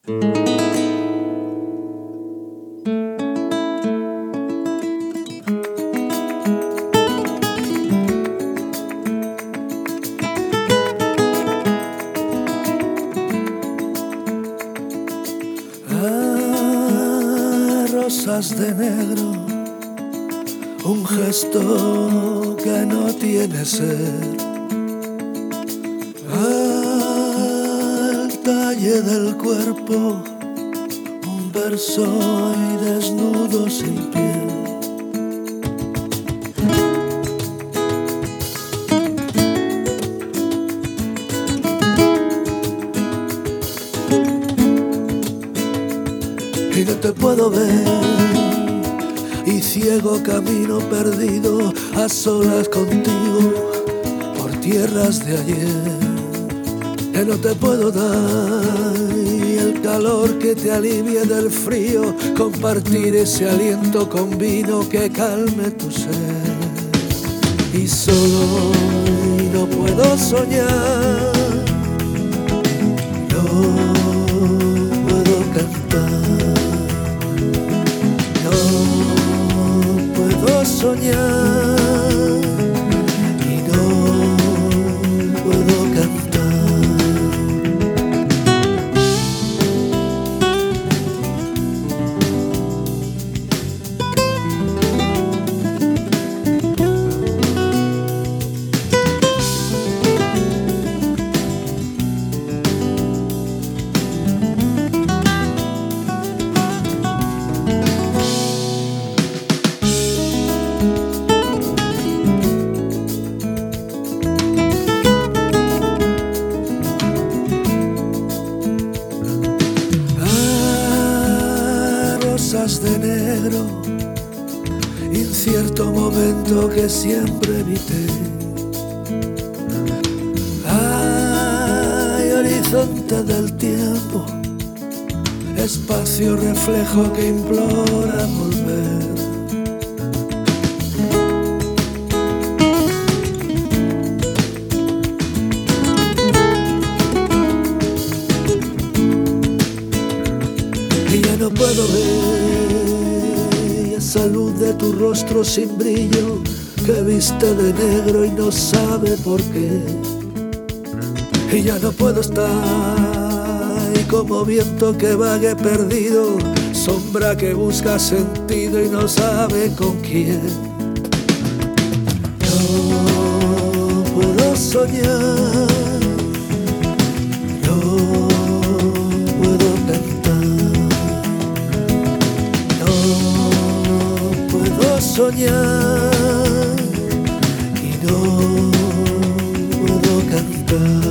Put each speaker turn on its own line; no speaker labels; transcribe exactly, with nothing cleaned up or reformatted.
Ah, rosas de negro, un gesto que no tiene ser. Al talle del cuerpo, un verso y desnudo sin piel. Y no te puedo ver, y ciego camino perdido a solas contigo por tierras de ayer. Que no te puedo dar, y el calor que te alivie del frío, compartir ese aliento con vino que calme tu sed. Y solo hoy no puedo soñar, no puedo cantar, no puedo soñar y no puedo cantar. De negro, incierto momento que siempre evité. Hay horizonte del tiempo, espacio reflejo que implora volver. Y ya no puedo ver esa luz de tu rostro sin brillo que viste de negro y no sabe por qué. Y ya no puedo estar y como viento que vague perdido, sombra que busca sentido y no sabe con quién. No puedo soñar, no puedo cantar, soñar y no puedo cantar.